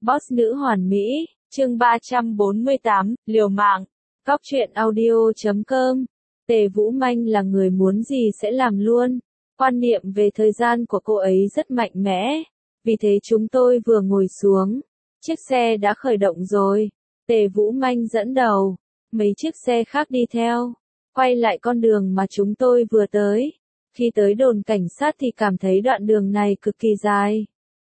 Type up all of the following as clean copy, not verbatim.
Boss nữ hoàn mỹ, chương 348, liều mạng. Cóc truyện audio.com. Tề Vũ Manh là người muốn gì sẽ làm luôn. Quan niệm về thời gian của cô ấy rất mạnh mẽ. Vì thế chúng tôi vừa ngồi xuống, chiếc xe đã khởi động rồi. Tề Vũ Manh dẫn đầu, mấy chiếc xe khác đi theo. Quay lại con đường mà chúng tôi vừa tới. Khi tới đồn cảnh sát thì cảm thấy đoạn đường này cực kỳ dài.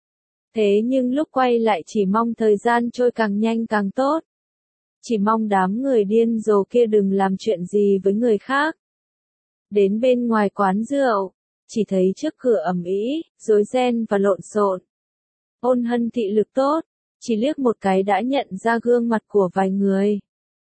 Thế nhưng lúc quay lại chỉ mong thời gian trôi càng nhanh càng tốt. Chỉ mong đám người điên rồ kia đừng làm chuyện gì với người khác. Đến bên ngoài quán rượu, chỉ thấy trước cửa ầm ĩ, rối ren và lộn xộn. Ôn Hân thị lực tốt, chỉ liếc một cái đã nhận ra gương mặt của vài người.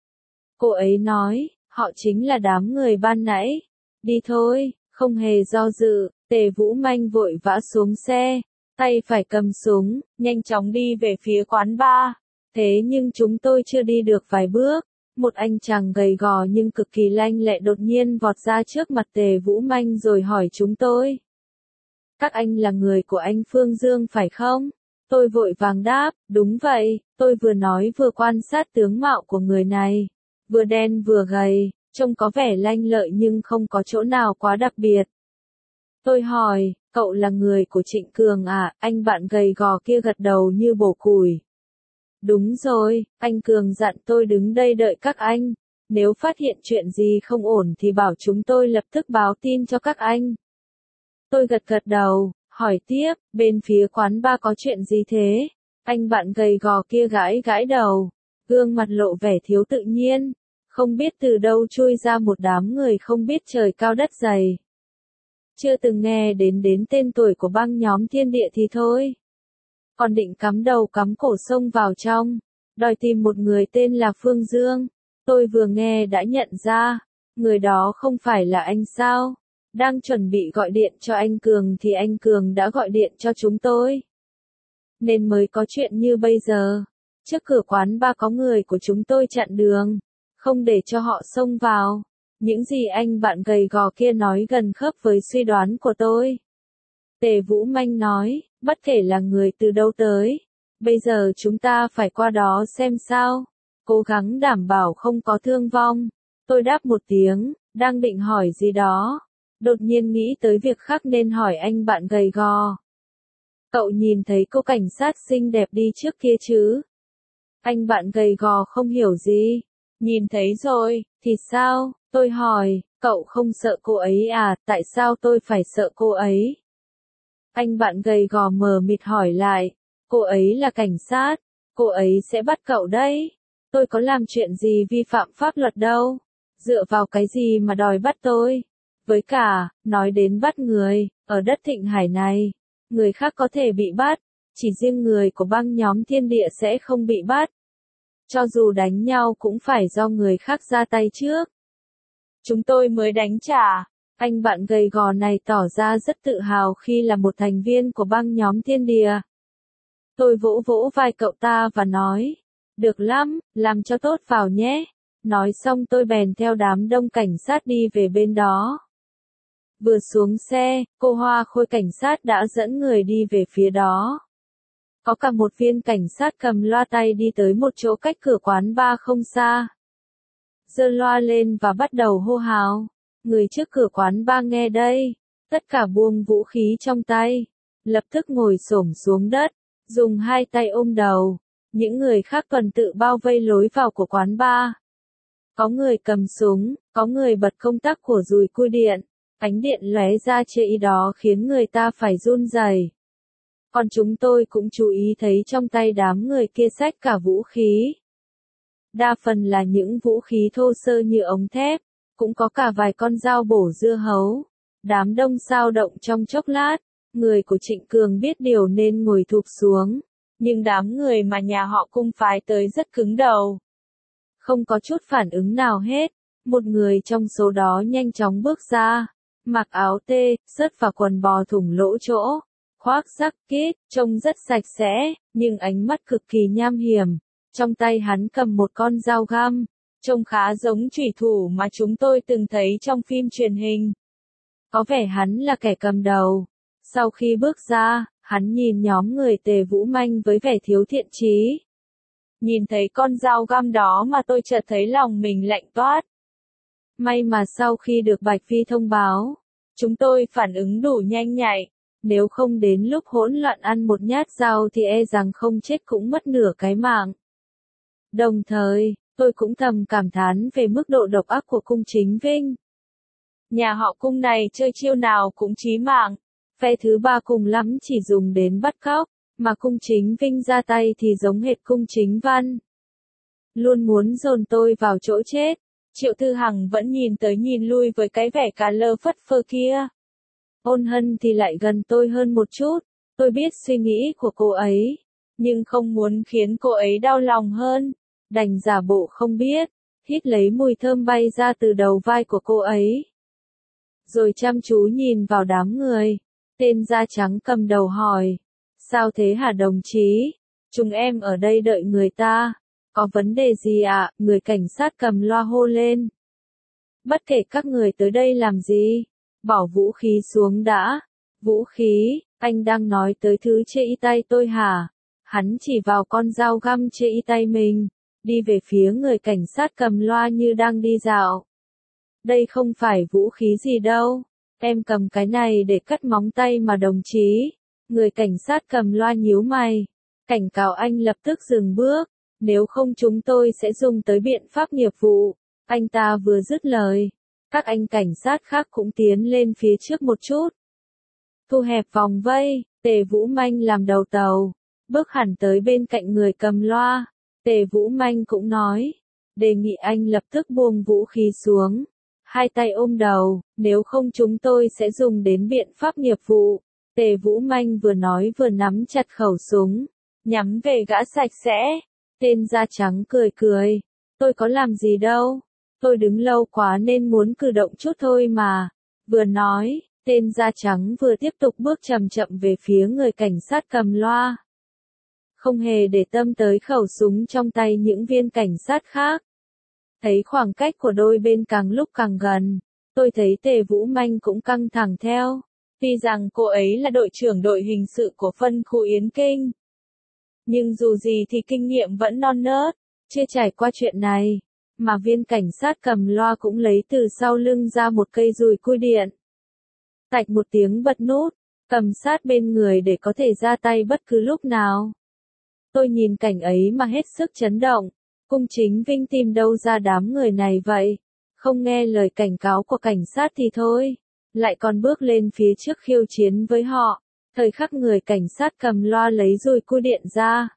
Cô ấy nói, họ chính là đám người ban nãy. Đi thôi, không hề do dự, Tề Vũ Manh vội vã xuống xe, tay phải cầm súng, nhanh chóng đi về phía quán bar. Thế nhưng chúng tôi chưa đi được vài bước, một anh chàng gầy gò nhưng cực kỳ lanh lẹ đột nhiên vọt ra trước mặt Tề Vũ Manh rồi hỏi chúng tôi. Các anh là người của anh Phương Dương phải không? Tôi vội vàng đáp, đúng vậy, tôi vừa nói vừa quan sát tướng mạo của người này. Vừa đen vừa gầy, trông có vẻ lanh lợi nhưng không có chỗ nào quá đặc biệt. Tôi hỏi, cậu là người của Trịnh Cường à? Anh bạn gầy gò kia gật đầu như bổ củi. Đúng rồi, anh Cường dặn tôi đứng đây đợi các anh. Nếu phát hiện chuyện gì không ổn thì bảo chúng tôi lập tức báo tin cho các anh. Tôi gật gật đầu, hỏi tiếp, bên phía quán bar có chuyện gì thế? Anh bạn gầy gò kia gãi gãi đầu, gương mặt lộ vẻ thiếu tự nhiên. Không biết từ đâu chui ra một đám người không biết trời cao đất dày. Chưa từng nghe đến tên tuổi của băng nhóm Thiên Địa thì thôi. Còn định cắm đầu cắm cổ xông vào trong, đòi tìm một người tên là Phương Dương. Tôi vừa nghe đã nhận ra, người đó không phải là anh sao? Đang chuẩn bị gọi điện cho anh Cường thì anh Cường đã gọi điện cho chúng tôi. Nên mới có chuyện như bây giờ. Trước cửa quán bar có người của chúng tôi chặn đường, không để cho họ xông vào. Những gì anh bạn gầy gò kia nói gần khớp với suy đoán của tôi. Tề Vũ Manh nói, bất kể là người từ đâu tới, bây giờ chúng ta phải qua đó xem sao, cố gắng đảm bảo không có thương vong. Tôi đáp một tiếng, đang định hỏi gì đó, đột nhiên nghĩ tới việc khác nên hỏi anh bạn gầy gò. Cậu nhìn thấy cô cảnh sát xinh đẹp đi trước kia chứ? Anh bạn gầy gò không hiểu gì. Nhìn thấy rồi, thì sao? Tôi hỏi, cậu không sợ cô ấy à? Tại sao tôi phải sợ cô ấy? Anh bạn gầy gò mờ mịt hỏi lại, cô ấy là cảnh sát, cô ấy sẽ bắt cậu đấy. Tôi có làm chuyện gì vi phạm pháp luật đâu, dựa vào cái gì mà đòi bắt tôi? Với cả, nói đến bắt người, ở đất Thịnh Hải này, người khác có thể bị bắt, chỉ riêng người của băng nhóm Thiên Địa sẽ không bị bắt. Cho dù đánh nhau cũng phải do người khác ra tay trước. Chúng tôi mới đánh trả. Anh bạn gầy gò này tỏ ra rất tự hào khi là một thành viên của băng nhóm Thiên Địa. Tôi vỗ vỗ vai cậu ta và nói, được lắm, làm cho tốt vào nhé. Nói xong tôi bèn theo đám đông cảnh sát đi về bên đó. Vừa xuống xe, cô Hoa Khôi cảnh sát đã dẫn người đi về phía đó. Có cả một viên cảnh sát cầm loa tay đi tới một chỗ cách cửa quán bar không xa. Giơ loa lên và bắt đầu hô hào. Người trước cửa quán bar nghe đây, tất cả buông vũ khí trong tay, lập tức ngồi xổm xuống đất, dùng hai tay ôm đầu. Những người khác tuần tự bao vây lối vào của quán bar. Có người cầm súng, có người bật công tắc của dùi cui điện, ánh điện lóe ra chê ý đó khiến người ta phải run rẩy. Còn chúng tôi cũng chú ý thấy trong tay đám người kia xách cả vũ khí. Đa phần là những vũ khí thô sơ như ống thép, cũng có cả vài con dao bổ dưa hấu. Đám đông xao động trong chốc lát, người của Trịnh Cường biết điều nên ngồi thụp xuống, nhưng đám người mà nhà họ cung phái tới rất cứng đầu. Không có chút phản ứng nào hết, một người trong số đó nhanh chóng bước ra, mặc áo tê, sớt và quần bò thủng lỗ chỗ, khoác jacket, trông rất sạch sẽ, nhưng ánh mắt cực kỳ nham hiểm. Trong tay hắn cầm một con dao găm, trông khá giống chủy thủ mà chúng tôi từng thấy trong phim truyền hình. Có vẻ hắn là kẻ cầm đầu. Sau khi bước ra, Hắn nhìn nhóm người Tề Vũ Manh với vẻ thiếu thiện chí. Nhìn thấy con dao găm đó mà tôi chợt thấy lòng mình lạnh toát. May mà sau khi được Bạch Phi thông báo, chúng tôi phản ứng đủ nhanh nhạy. Nếu không đến lúc hỗn loạn ăn một nhát dao thì e rằng không chết cũng mất nửa cái mạng. Đồng thời, tôi cũng thầm cảm thán về mức độ độc ác của cung Chính Vinh. Nhà họ cung này chơi chiêu nào cũng chí mạng. Phe thứ ba cùng lắm chỉ dùng đến bắt cóc, mà cung Chính Vinh ra tay thì giống hệt cung Chính Văn. Luôn muốn dồn tôi vào chỗ chết. Triệu Thư Hằng vẫn nhìn tới nhìn lui với cái vẻ cà lơ phất phơ kia. Ôn Hân thì lại gần tôi hơn một chút. Tôi biết suy nghĩ của cô ấy, nhưng không muốn khiến cô ấy đau lòng hơn. Đành giả bộ không biết, hít lấy mùi thơm bay ra từ đầu vai của cô ấy. Rồi chăm chú nhìn vào đám người. Tên da trắng cầm đầu hỏi. Sao thế hả đồng chí? Chúng em ở đây đợi người ta. Có vấn đề gì ạ? Người cảnh sát cầm loa hô lên. Bất kể các người tới đây làm gì, bỏ vũ khí xuống đã. Vũ khí, anh đang nói tới thứ chê y tay tôi hả? Hắn chỉ vào con dao găm chê y tay mình, đi về phía người cảnh sát cầm loa như đang đi dạo. Đây không phải vũ khí gì đâu, em cầm cái này để cắt móng tay mà đồng chí. Người cảnh sát cầm loa nhíu mày, cảnh cáo anh lập tức dừng bước, nếu không chúng tôi sẽ dùng tới biện pháp nghiệp vụ. Anh ta vừa dứt lời, các anh cảnh sát khác cũng tiến lên phía trước một chút. Thu hẹp vòng vây, Tề Vũ Manh làm đầu tàu, bước hẳn tới bên cạnh người cầm loa. Tề Vũ Manh cũng nói, đề nghị anh lập tức buông vũ khí xuống, hai tay ôm đầu, nếu không chúng tôi sẽ dùng đến biện pháp nghiệp vụ. Tề Vũ Manh vừa nói vừa nắm chặt khẩu súng, nhắm về gã sạch sẽ. Tên da trắng cười cười, tôi có làm gì đâu, tôi đứng lâu quá nên muốn cử động chút thôi mà. Vừa nói, tên da trắng vừa tiếp tục bước chậm chậm về phía người cảnh sát cầm loa. Không hề để tâm tới khẩu súng trong tay những viên cảnh sát khác. Thấy khoảng cách của đôi bên càng lúc càng gần, tôi thấy Tề Vũ Manh cũng căng thẳng theo. Tuy rằng cô ấy là đội trưởng đội hình sự của phân khu Yến Kinh, nhưng dù gì thì kinh nghiệm vẫn non nớt, chưa trải qua chuyện này, mà viên cảnh sát cầm loa cũng lấy từ sau lưng ra một cây dùi cui điện. Tạch một tiếng bật nút, cầm sát bên người để có thể ra tay bất cứ lúc nào. Tôi nhìn cảnh ấy mà hết sức chấn động, cung Chính Vinh tìm đâu ra đám người này vậy, không nghe lời cảnh cáo của cảnh sát thì thôi, lại còn bước lên phía trước khiêu chiến với họ. Thời khắc người cảnh sát cầm loa lấy dùi cui điện ra.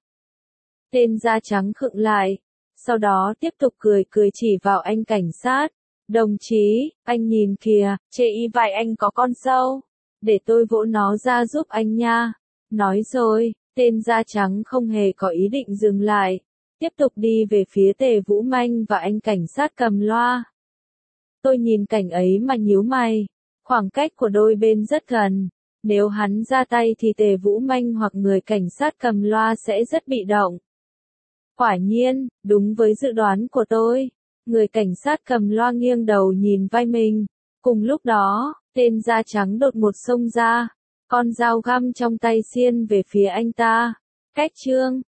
Tên da trắng khựng lại, sau đó tiếp tục cười cười chỉ vào anh cảnh sát. Đồng chí, anh nhìn kìa, chê y vải anh có con sâu, để tôi vỗ nó ra giúp anh nha. Nói rồi, tên da trắng không hề có ý định dừng lại, tiếp tục đi về phía Tề Vũ Manh và anh cảnh sát cầm loa. Tôi nhìn cảnh ấy mà nhíu mày, khoảng cách của đôi bên rất gần. Nếu hắn ra tay thì Tề Vũ Manh hoặc người cảnh sát cầm loa sẽ rất bị động. Quả nhiên, đúng với dự đoán của tôi, người cảnh sát cầm loa nghiêng đầu nhìn vai mình. Cùng lúc đó, tên da trắng đột một xông ra, con dao găm trong tay xiên về phía anh ta. Cách chương